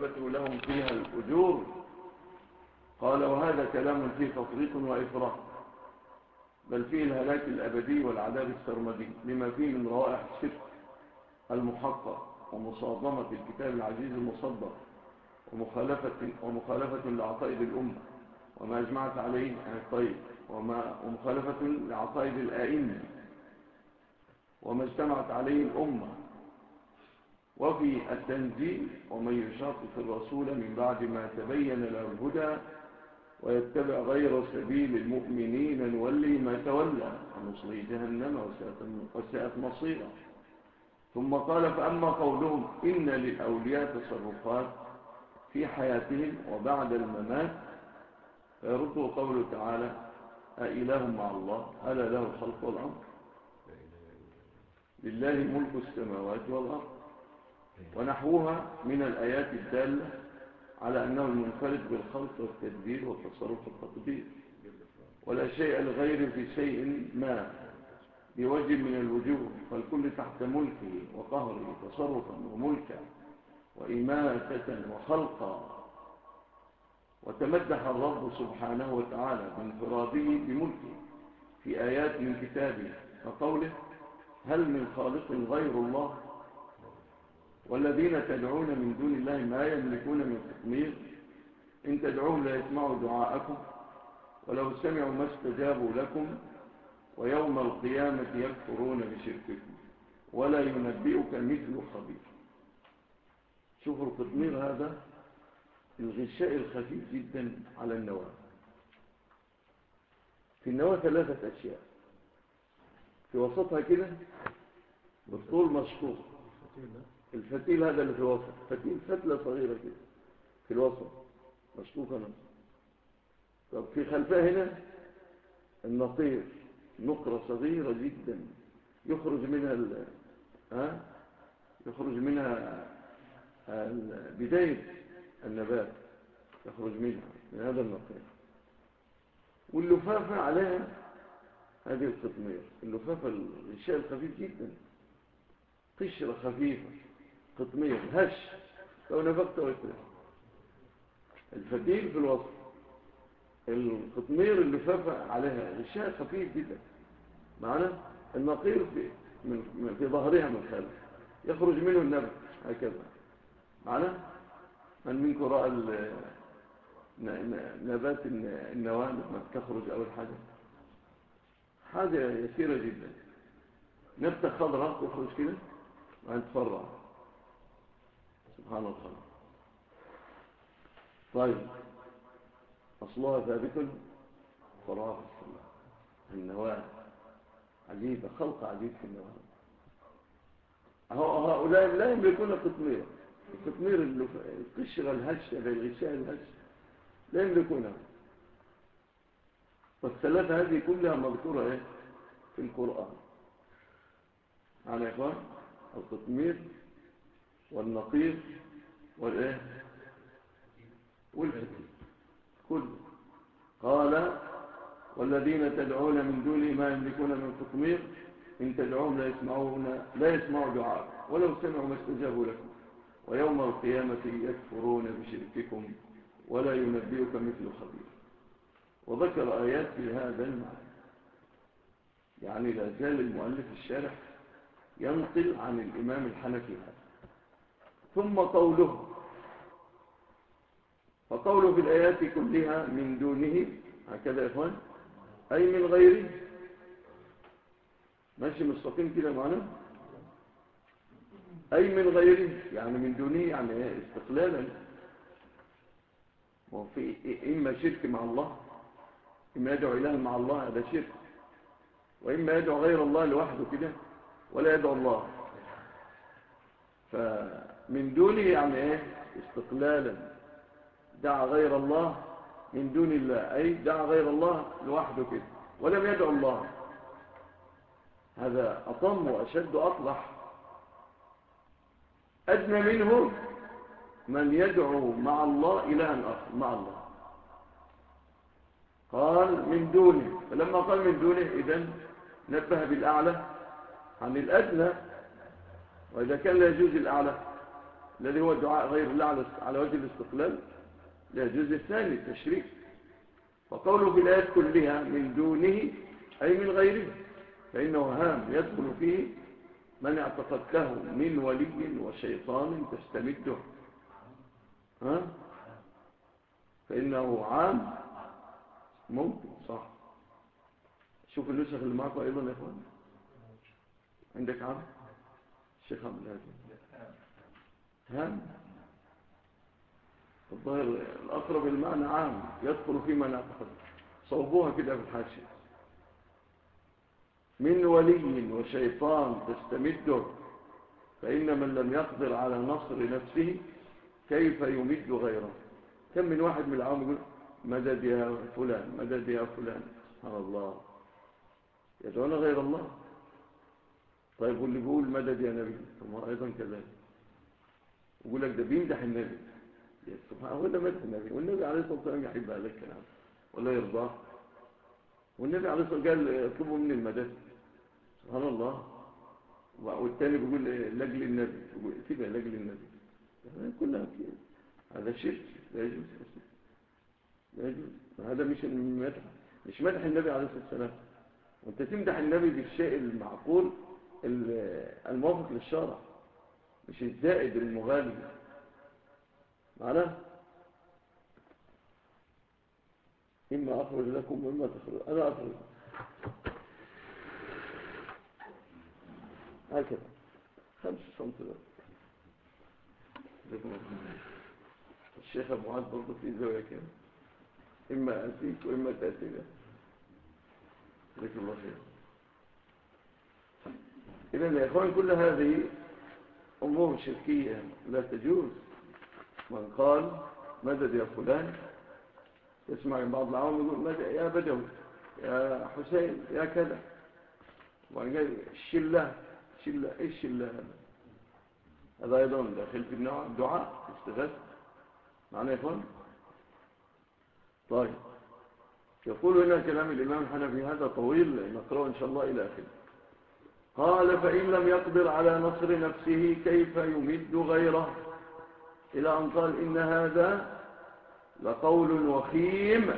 ويثبت لهم فيها الأجور. قال وهذا كلام فيه تفريط وإفراط، بل فيه الهلاك الأبدي والعذاب السرمدي لما فيه من روائح الشرك المحقق ومصادمة الكتاب العزيز المصدر ومخالفة لعقائد الأمة وما أجمعت عليه ومخالفة لعقائد الآئمة وما اجتمعت عليه الأمة. وفي التنزيل ومن يشاقق الرسول من بعد ما تبين له الهدى ويتبع غير سبيل المؤمنين نولي ما تولى ونصلي جهنم وساءت مصيرا. ثم قال فأما قولهم إن للأولياء تصرفات في حياتهم وبعد الممات فيرد قوله تعالى أإله مع الله ألا له الخلق والأمر لله ملك السماوات والأرض ونحوها من الآيات الدالة على أنه المنفرد بالخلق والتدبير والتصرف والتقدير ولا شيء لغيره في شيء ما بوجه من الوجوه، فالكل تحت ملكه وقهره تصرفا وملكا وإماتة وخلقا. وتمدح الرب سبحانه وتعالى بانفراده بملكه في آيات من كتابه كقوله هل من خالق غير الله والذين تدعون من دون الله ما يملكون من قطمير إن تدعوهم لا يسمعوا دعاءكم ولو سمعوا ما استجابوا لكم ويوم القيامة يكفرون بشرككم ولا ينبئك مثل خبير. شوفوا القطمير هذا الغشاء الخفيف جدا على النواة. في النواة 3 أشياء، في وسطها كده بالطول مشقوق، الفتيل هذا اللي في الوسط فتيل فتلة صغيرة كده في الوسط مشقوقة نص. طب في خلفها هنا النطير نقرة صغيرة جدا يخرج منها بداية النبات يخرج منها من هذا النطير. واللفافة عليها هذه القطمير، اللفافة الغشاء الخفيف جدا قشرة خفيفة قطمير هش لو نفقت ويترك. الفتيل في الوسط، القطمير اللفافة عليها غشاء خفيف جدا معنا. النقير في ظهرها من خلف يخرج منه النبت هكذا معنا. من منكم رأى نبات النواة لما تخرج أول حاجة يسيرة جدا، نبتة خضراء تخرج كده وأن تفرع سبحان الله. طيب أصلها ثابت فرعها في السماء. النواة عجيبة، خلق عجيب في النواة. هؤلاء لا يملكون قطمير، القطمير القشرة الهشة بالغشاء الهش لا يملكونها. فالثلاثة هذه كلها مذكورة في القرآن معنا يا إخوان. القطمير والنقير والفتيل كل. قال والذين تدعون من دونه ما يملكون من قطمير إن تدعوهم لا يسمعوا دعاء ولو سمعوا ما استجابوا لكم ويوم القيامة يكفرون بشرككم ولا ينبئك مثل خبير. وذكر آيات في هذا المعنى. يعني لا زال المؤلف الشارح ينقل عن الإمام الحنفي هذا. ثم فقوله في الآيات كلها من دونه هكذا يا إخوان أي من غيره. ماشي مستقيم كده معنا. أي من غيره يعني من دونه يعني استقلالا. وفي إما شرك مع الله، إما يدعو إله مع الله هذا شرك، وإما يدعو غير الله لوحده كده ولا يدعو الله. فمن دونه يعني استقلالا دعا غير الله من دون الله، أي دعا غير الله لوحده كده ولم يدعو الله. هذا أطم وأشد أطلح. أدنى منه من يدعو مع الله إلها آخر مع الله. قال من دونه، فلما قال من دونه إذن نبه بالأعلى عن الأدنى. وإذا كان لا يجوز الأعلى الذي هو دعاء غير الله على وجه الاستقلال لا يجوز. الثاني التشريك. فقوله في الآيات كلها من دونه أي من غيره، فإنه هام يدخل فيه من اعتقدته من ولي وشيطان تستمده. ها؟ فإنه عام ممكن صح. شوف النسخ اللي معكم أيضا يا إخوان. عندك عام الشيخ عبد الهادي هام. الظاهر الأقرب المعنى عام يدخل في من اعتقد. صوبوها كده في الحاشية. من ولي وشيطان تستمده، فإن من لم يقدر على نصر نفسه كيف يمد غيره. كم من واحد من العوام يقول مدد يا فلان مدد يا فلان. سبحان الله، يدعون غير الله. طيب واللي بيقول مدد يا نبي ثم أيضا كذلك يقول لك ده بيمدح النبي. سبحان الله، ده مدح النبي، والنبي عليه الصلاة والسلام يحب هذا الكلام ولا يرضاه. والنبي عليه الصلاة والسلام قال اطلبوا مني المدد. سبحان الله. والتاني بيقول لاجل النبي، بيقول كده لاجل النبي. كلها كده. هذا شرك لا يجوز أصلا، لا يجوز. هذا مش مدح النبي عليه الصلاة والسلام. وانت تمدح النبي بالشيء المعقول الموافق للشرع، مش الزائد المغالي. معناه إما أخرج لكم وإما تخرج. أنا أخرج هكذا 5 سنتيمتر. الشيخ أبو عاد برضه في زاوية كده، إما أتيك وإما تأتيك. جزاك الله خير. إذن يا إخوان كل هذه أمور شركية لا تجوز. من قال مدد يا فلان، يسمع بعض العوام يقول مدد يا بدوي يا حسين يا كذا، وقال الشلة شلة. إيش الشلة؟ هذا أيضا داخل في النوع الدعاء استغاثة. معنى يا إخوان. طيب يقول هنا كلام الإمام الحنفي هذا طويل نقرأه إن شاء الله إلى آخره. قال فإن لم يقدر على نصر نفسه كيف يمد غيره، إلى أن قال إن هذا لقول وخيم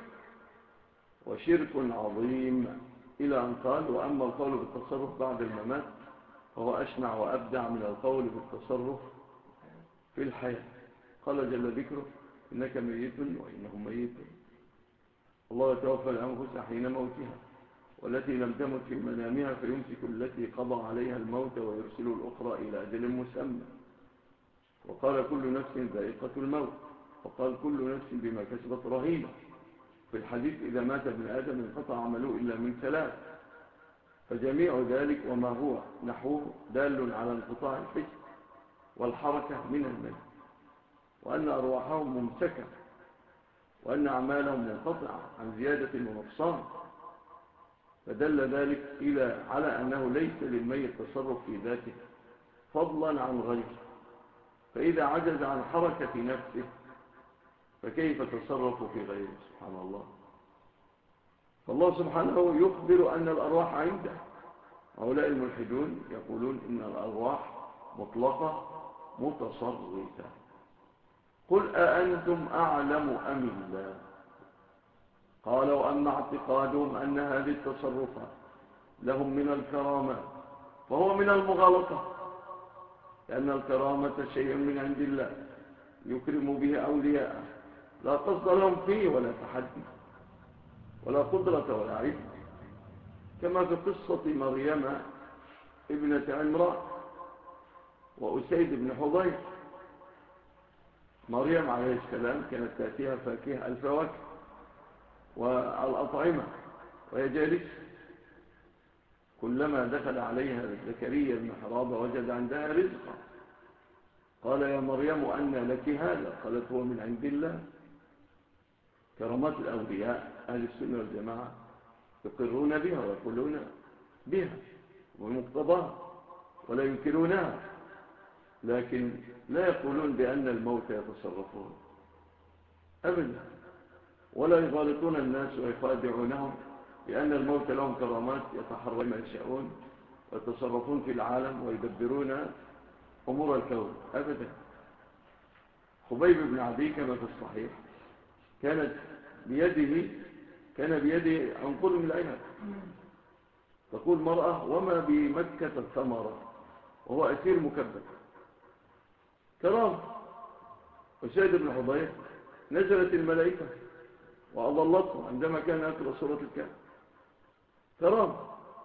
وشرك عظيم، إلى أن قال وأما القول بالتصرف بعد الممات فهو أشنع وأبدع من القول بالتصرف في الحياة. قال جل ذكره إنك ميت وإنهم ميتون. الله يتوفى الأنفس حين موتها والتي لم تمت في منامها فيمسك التي قضى عليها الموت ويرسل الأخرى إلى أجل مسمى. وقال كل نفس ذائقة الموت، وقال كل نفس بما كسبت رهينة. في الحديث إذا مات ابن آدم انقطع عمله إلا من 3، فجميع ذلك وما هو نحوه دال على انقطاع الحس والحركة من الميت، وأن أرواحهم ممسكة، وأن أعمالهم منقطعة عن زيادة ونقصان. فدل ذلك على أنه ليس للميت تصرف في ذاته فضلا عن غيره، فإذا عجز عن حركة نفسه فكيف تصرف في غيره؟ سبحان الله. فالله سبحانه يخبر أن الأرواح عنده. هؤلاء الملحدون يقولون إن الأرواح مطلقة متصرفة. قل أأنتم أعلم أم الله؟ قال وأما اعتقادهم أن هذه التصرفات لهم من الكرامات فهو من المغالطة، لأن الكرامة شيء من عند الله يكرم به أولياءه، لا قصد لهم فيه ولا تحدي ولا قدرة ولا علم، كما في قصة مريم ابنة عمران وأسيد بن حضير. مريم عليه السلام كانت تأتيها فاكهة الفواكه والأطعمة وهي جالسة، كلما دخل عليها زكريا المحراب وجد عندها رزقا قال يا مريم أن لك هذا؟ قالت هو من عند الله. كرامات الأولياء أهل السنة والجماعة يقرون بها ويقولون بها ومقتضاها ولا ينكرونها، لكن لا يقولون بأن الموت يتصرفون أبدا، ولا يغالطون الناس ويخادعونهم بأن الموت لهم كرامات يتحرون ما يشاءون ويتصرفون في العالم ويدبرون أمور الكون أبدا. خبيب بن عدي كما في الصحيح كان بيده عنقود من العنب. تقول مرأة: وما بمكة ثمرة، وهو أسير مكبد. كرام. وسيد بن حضير نزلت الملائكة وأضلته عندما كان يقرأ سورة الكهف. كرام.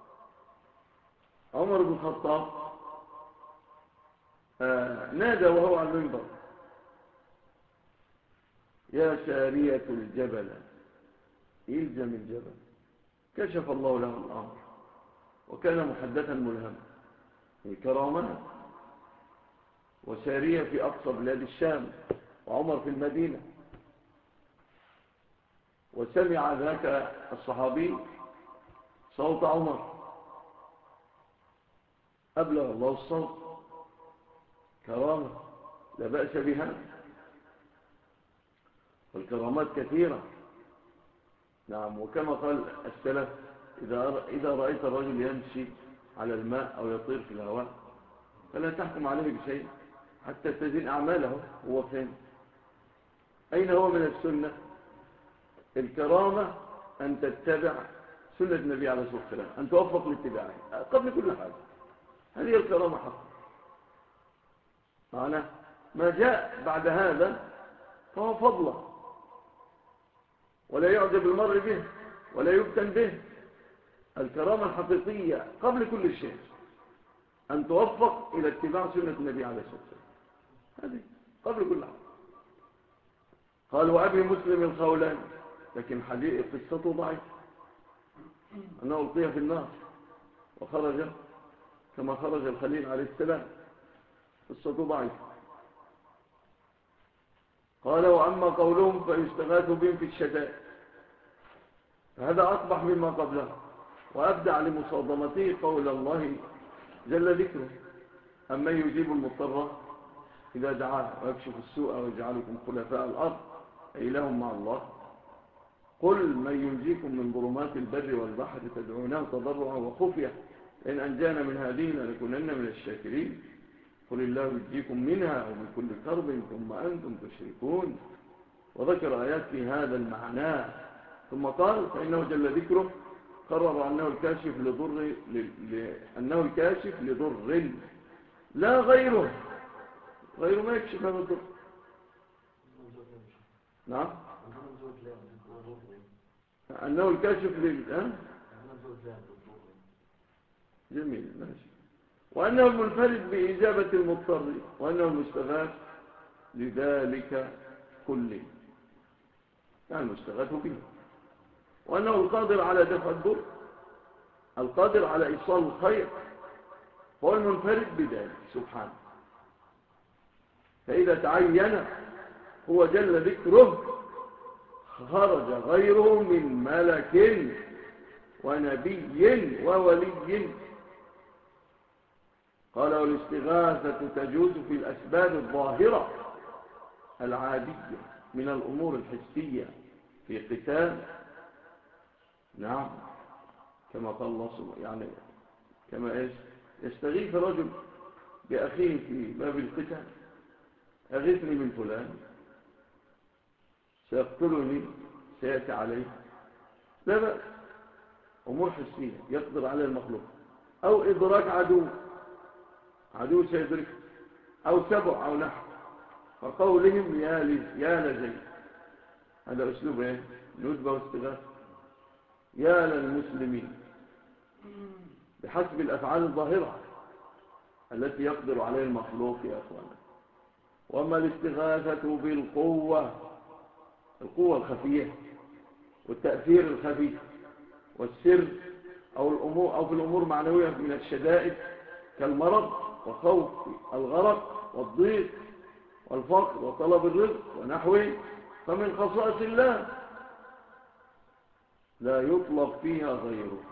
عمر بن الخطاب نادى وهو على المنبر: يا سارية الجبل إلزم الجبل. كشف الله له الأمر وكان محدثا ملهما. كرامات. وسارية في أقصى بلاد الشام وعمر في المدينة. وسمع ذاك الصحابي صوت عمر، أبلغ الله الصوت. كرامة لا بأس بها. والكرامات كثيرة. نعم. وكما قال السلف: إذا رأيت الرجل يمشي على الماء أو يطير في الهواء فلا تحكم عليه بشيء حتى تزين أعماله. هو فين؟ أين هو من السنة؟ الكرامة أن تتبع سنة النبي عليه الصلاة والسلام، أن توفق لاتباعه قبل كل حاجة. هذه الكرامة حق. معنى ما جاء بعد هذا فهو فضله، ولا يعجب المرء به ولا يفتن به. الكرامة الحقيقية قبل كل شيء أن توفق إلى اتباع سنة النبي عليه الصلاة والسلام. هذه قبل كل حاجة. قال: وأبي مسلم الخولاني، لكن حديث قصته ضعيف، أنه ألقي في النار وخرج كما خرج الخليل عليه السلام. قصته ضعيف. قال: وأما قولهم فيستغاث بهم في الشدائد، فهذا أقبح مما قبله، وأبدع لمصادمته قول الله جل ذكره: أما يجيب المضطر إذا دعاه ويكشف السوء ويجعلكم خلفاء الأرض أإله مع الله. قل من ينجيكم من ظلمات البر والبحر تدعونه تضرعا وخفية لئن أنجانا من هذه لنكونن من الشاكرين. قل الله ينجيكم منها ومن كل كرب ثم أنتم تشركون. وذكر آيات في هذا المعنى. ثم قال: فإنه جل ذكره قرر أنه الكاشف لضر لا غيره ما يكشف هذا الضر. نعم. أنه الكاشف جميل، ماشي. وأنه المنفرد بإجابة المضطر، وأنه المستغاث لذلك كله، يعني المستغاث به. وأنه القادر على دفع الضر، القادر على إيصال الخير، هو المنفرد بذلك سبحانه. فإذا تعين هو جل ذكره خرج غيره من ملك ونبي وولي. قال: والاستغاثة تجوز في الأسباب الظاهرة العادية من الأمور الحسية في قتال. نعم. كما قال الله سبحانه، يعني كما يستغيث رجل بأخيه في باب القتال: أغثني من فلان سيقتلني سيأتي عليه. لا بأس. أمور حسية يقدر عليها المخلوق، أو إدراك عدو سيدركه، أو سبع أو نحو. فقولهم يا لزي، هذا أسلوب ندبة واستغاثة. يا للمسلمين، بحسب الأفعال الظاهرة التي يقدر عليها المخلوق يا أخوانا. وما الاستغاثة بالقوة، القوة الخفية والتأثير الخفي والسر، أو في الأمور معنوية من الشدائد كالمرض وخوف الغرق والضيق والفقر وطلب الرزق ونحوه، فمن خصائص الله لا يطلب فيها غيره.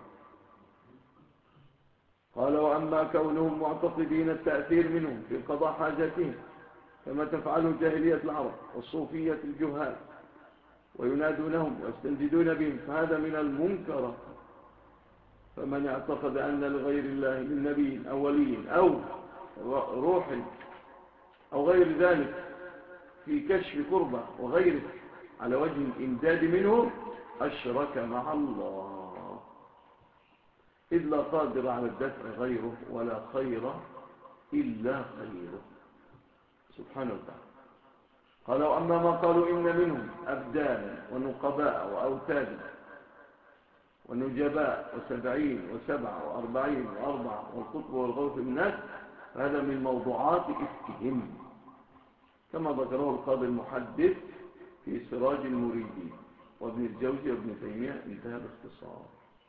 قال: وأما كونهم معتقدين التأثير منهم في قضاء حاجاتهم كما تفعله جاهلية العرب والصوفية الجهال، وينادونهم ويستنجدون بهم، فهذا من المنكر. فمن اعتقد أن لغير الله من نبي أو ولي أو روح أو غير ذلك في كشف كربة وغيره على وجه الإمداد منه أشرك مع الله، إذ لا قادر على الدفع غيره ولا خير إلا خيره سبحانه وتعالى. قالوا أما ما قالوا إن منهم أبدانا ونقباء وأوتادا ونجباء وسبعين وسبعة وأربعين وأربعة والقطب والغوث الناس، هذا من موضوعات إفكهم كما ذكره القاضي المحدث في سراج المريدين وابن الجوزي وابن تيمية، انتهى باختصار.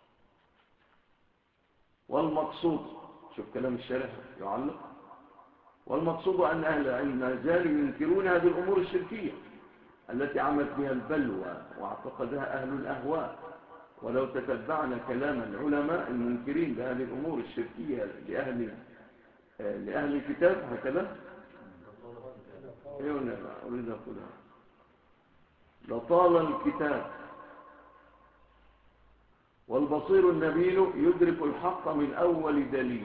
والمقصود، شوف كلام الشارح يعلق، والمقصود أن أهل العلم ما زالوا ينكرون هذه الأمور الشركية التي عمت بها البلوى واعتقدها أهل الأهواء. ولو تتبعنا كلام العلماء المنكرين لهذه الأمور الشركية لأهل الكتاب هكذا أريد أقولها لطال الكتاب والبصير النبيل يدرك الحق من أول دليل،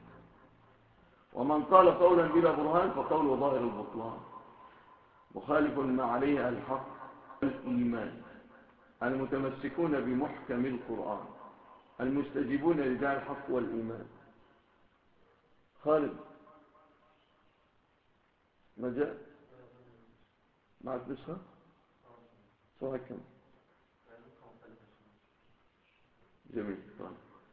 ومن قال قولا بلا برهان فقوله ظاهر البطلان، مخالف ما عليه الحق الإيمان، المتمسكون بمحكم القرآن، المستجيبون لداعي الحق والإيمان. خالد ما جاء معك نسخة صحيح كم جميل. طيب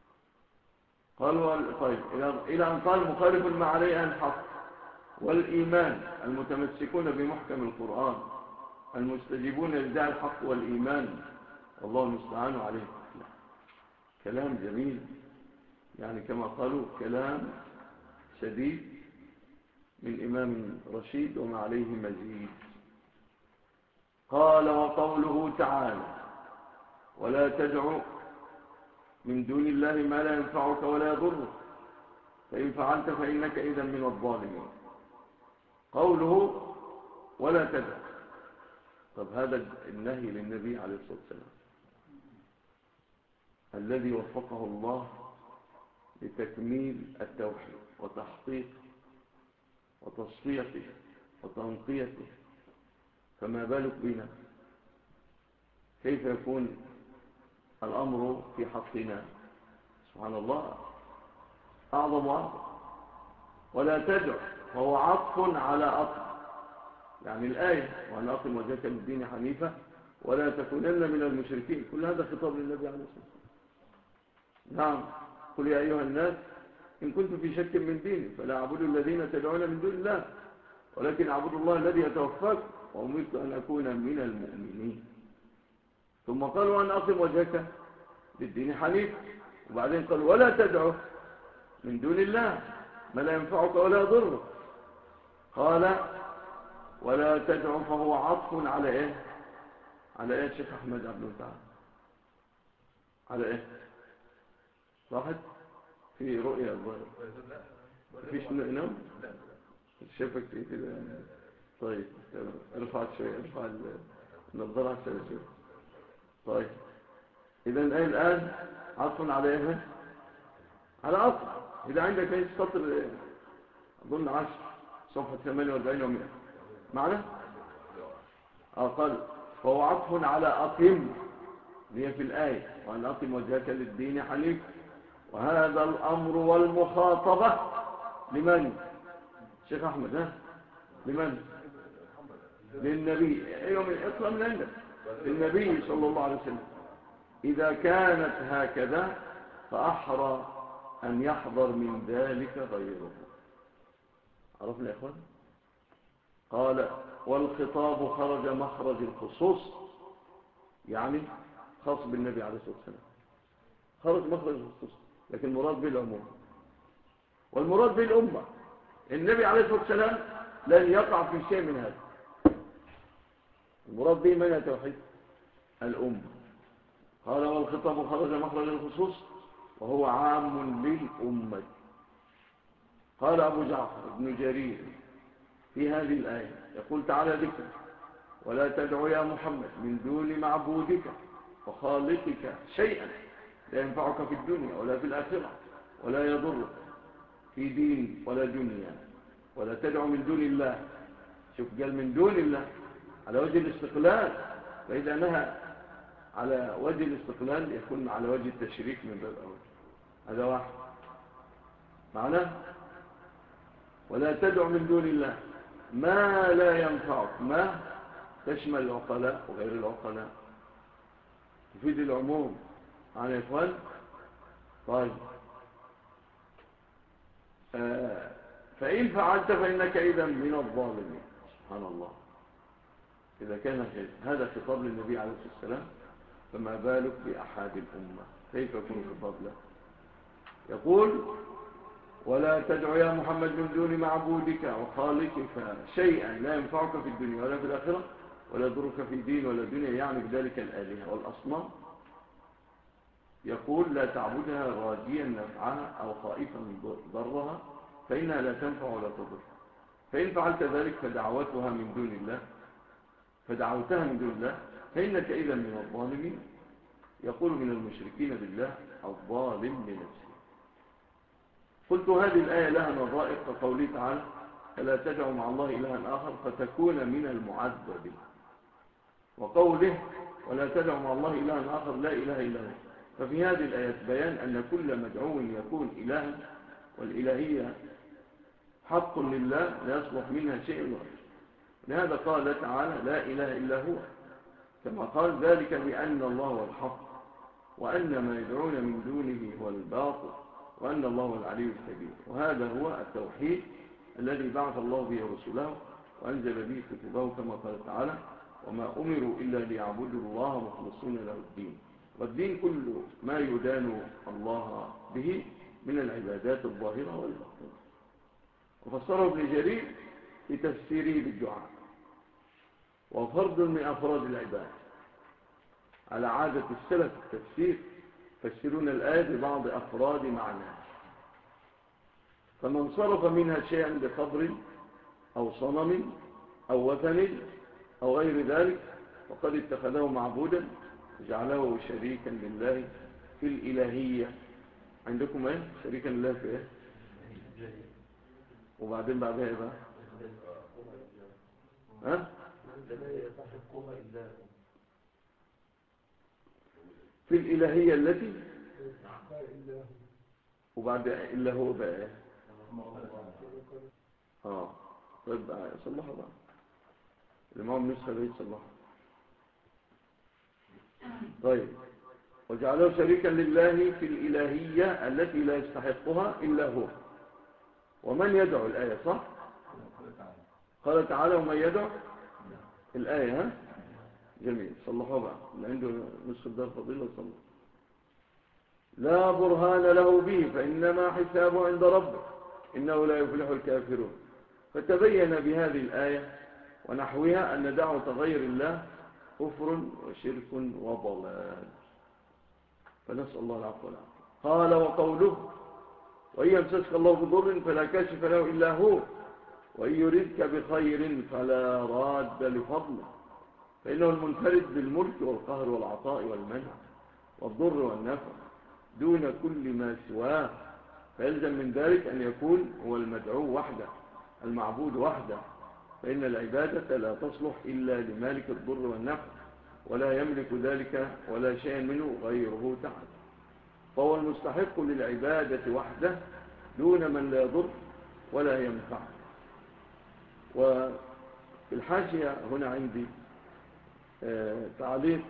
قالوا طيب إلى أن قال مخالف ما عليه الحق والإيمان، المتمسكون بمحكم القرآن، المستجيبون لداعي الحق والإيمان، والله المستعان عليه. كلام جميل، يعني كما قالوا كلام سديد من إمام رشيد وما عليه مزيد. قال وقوله تعالى ولا تدع من دون الله ما لا ينفعك ولا يضرك فإن فعلت فإنك إذا من الظالمين. قوله ولا تدع، طب هذا النهي للنبي عليه الصلاة والسلام الذي وفقه الله لتكميل التوحيد وتحقيقه وتصفيته وتنقيته، فما بالك بنا؟ كيف يكون الأمر في حقنا؟ سبحان الله، أعظم وأعظم. ولا تدع وهو عطف على عطف، يعني الآية وأن أقم وجهك للدين حنيفة ولا تكونن من المشركين، كل هذا خطاب للنبي عليه الصلاة والسلام. نعم، قل يا أيها الناس إن كنتم في شك من ديني فلا أعبدوا الذين تدعون من دون الله ولكن أعبدوا الله الذي يتوفاكم وأمرت أن أكون من المؤمنين. ثم قال وأن أقم وجهك للدين حنيفة، وبعدين قال ولا تدعوا من دون الله ما لا ينفعك ولا يضرك. قال ولا تدعوا فهو عطف على إيه؟ على إيه الشيخ أحمد عبد المتعال؟ على إيه؟ راحت في رؤية الظاهر فيش نوم شافك كده. طيب ارفع شوية، ارفع النظارة شوية. طيب إذن إيه الآن عطف على إيه؟ على عطف. إذا عندك أي سطر أظن 10 صفحة 48 و100 معنا؟ قال فهو عطف على أقم هي في الآية وأن أقم وجهك للدين حنيف، وهذا الأمر والمخاطبة لمن؟ شيخ أحمد ها؟ لمن؟ للنبي. أيوة اقرأ من عندك. للنبي صلى الله عليه وسلم. إذا كانت هكذا فأحرى أن يحضر من ذلك غيره. عرفنا يا إخوان؟ قال والخطاب خرج مخرج الخصوص، يعني خاص بالنبي عليه الصلاة والسلام، خرج مخرج الخصوص، لكن المراد به العموم والمراد به الأمة. النبي عليه الصلاة والسلام لن يقع في شيء من هذا. المراد به من التوحيد؟ الأمة. قال والخطاب خرج مخرج الخصوص وهو عام للأمة. قال أبو جعفر بن جرير في هذه الآية يقول تعالى ذكر ولا تدعو يا محمد من دون معبودك وخالقك شيئا لا ينفعك في الدنيا ولا في الآخرة ولا يضرك في دين ولا دنيا، ولا تدعو من دون الله شوف قال من دون الله على وجه الاستقلال، فإذا نهى على وجه الاستقلال يكون على وجه التشريك من باب أول. هذا واحد معناه. ولا تدع من دون الله ما لا ينفعك. ما تشمل العقلاء وغير العقلاء، تفيد العموم. معنا يا إخوان؟ طيب فإن فعلت فإنك إذا من الظالمين. سبحان الله. إذا كان هذا خطاب للنبي عليه الصلاة والسلام، فما بالك بأحد الأمة، كيف يكون خطاب له؟ يقول ولا تدع يا محمد من دون معبودك وخالقك شيئا لا ينفعك في الدنيا ولا في الآخرة ولا يضرك في دين ولا دنيا، يعني بذلك الآلهة والأصنام. يقول لا تعبدها راجيا نفعها أو خائفا ضرها، فإنها لا تنفع ولا تضر. فإن فعلت ذلك فدعوتها من دون الله فإنك إذا من الظالمين. يقول من المشركين بالله الظالم لنفسه. قلت هذه الآية لها نظائر كقوله تعالى فلا تدعوا مع الله إلها آخر فتكون من المعذبين، وقوله ولا تدعوا مع الله إلها آخر لا إله إلا هو. ففي هذه الآيات بيان أن كل مدعو يكون إلها، والإلهية حق لله لا يصلح منها شيء غيره. لهذا قال تعالى لا إله إلا هو، كما قال ذلك بأن الله هو الحق وأن ما يدعون من دونه هو الباطل وأن الله هو العلي الكبير. وهذا هو التوحيد الذي بعث الله به رسوله وأنزل به كتبه، كما قال تعالى وما أمروا إلا ليعبدوا الله مخلصين له الدين. والدين كل ما يدان الله به من العبادات الظاهرة والباطنة. وفسره ابن جرير في تفسيره بالدعاء، وفرد من أفراد العباد على عادة السلف التفسير، يفسرون الآية ببعض أفراد معناها. فمن صرف منها شيئا بقبر أو صنم أو وثن أو غير ذلك فقد اتخذه معبودا وجعله شريكا لله في الإلهية. عندكم ايه شريكا لله في ايه؟ وبعدين بعدها ايه بقى؟ ها؟ في الإلهية التي وبعد إلا هو بقى ايه؟ طيب صلحوا بقى اللي معهم نسخة ده يتصلحوا. طيب وجعله شريكا لله في الإلهية التي لا يستحقها إلا هو. ومن يدعو الآية صح؟ قال تعالى ومن يدعو الآية. ها؟ جميل صلحوا بقى اللي عنده نسخة دار فضيلة صلح. لا برهان له به فإنما حسابه عند ربه إنه لا يفلح الكافرون. فتبين بهذه الآية ونحوها أن دعوة غير الله كفر وشرك وضلال، فنسأل الله العفو والعافية. قال وقوله وإن يمسسك الله بضر فلا كاشف له إلا هو وإن يردك بخير فلا راد لفضله، فإنه المنفرد بالملك والقهر والعطاء والمنع والضر والنفع دون كل ما سواه. فيلزم من ذلك أن يكون هو المدعو وحده المعبود وحده، فإن العبادة لا تصلح إلا لمالك الضر والنفع ولا يملك ذلك ولا شيء منه غيره تعالى. فهو المستحق للعبادة وحده دون من لا يضر ولا ينفع. وفي الحاشية هنا عندي تعليق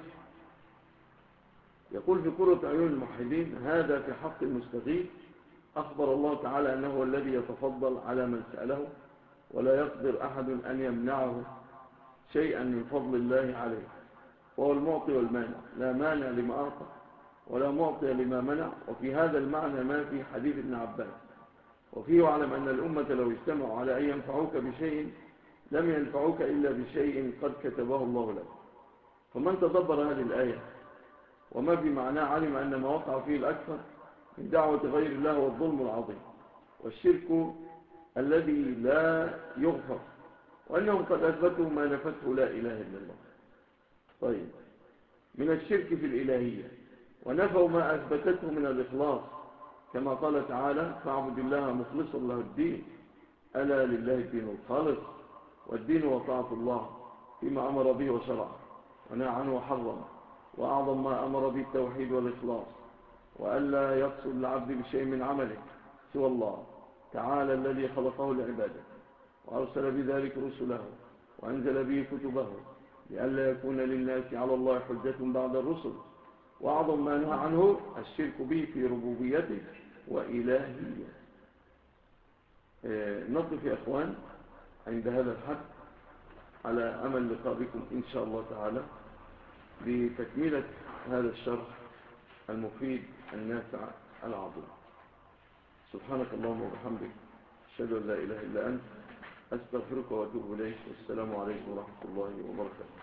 يقول في قرة عيون الموحدين هذا في حق المستغيث أخبر الله تعالى أنه الذي يتفضل على من سأله ولا يقدر أحد أن يمنعه شيئا من فضل الله عليه، وهو المعطي والمانع لا مانع لما أعطى ولا معطي لما منع. وفي هذا المعنى ما في حديث ابن عباس وفيه واعلم أن الأمة لو اجتمعوا على أن ينفعوك بشيء لم ينفعوك إلا بشيء قد كتبه الله لك. فمن تدبر هذه الآية وما في معناه علم أن ما وقع فيه الأكثر من دعوة غير الله هو الظلم العظيم والشرك الذي لا يغفر، وأنهم قد أثبتوا ما نفته لا إله إلا الله. طيب من الشرك في الإلهية ونفوا ما أثبتته من الإخلاص كما قال تعالى فاعبد الله مخلصا له الدين ألا لله الدين الخالص. والدين وطاعة الله فيما أمر به وشرع ونهى عنه وحرم، وأعظم ما أمر به التوحيد والإخلاص، وألا يقصد العبد بشيء من عمله سوى الله تعالى الذي خلقه لعباده وأرسل بذلك رسله وأنزل به كتبه لئلا يكون للناس على الله حجة بعد الرسل. وأعظم ما نهى عنه الشرك به في ربوبيته وإلهيته. نقف يا أخوان عند هذا الحد على أمل لقاء بكم إن شاء الله تعالى لتكملة هذا الشرح المفيد النافع العظيم. سبحانك اللهم وبحمدك، أشهد أن لا إله إلا أنت، أستغفرك وأتوب إليك، والسلام عليكم ورحمة الله وبركاته.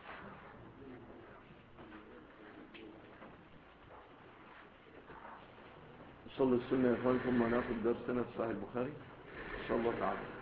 نصلي السنة يا أخوان ثم نأخذ درسنا في صحيح البخاري إن شاء الله تعالى.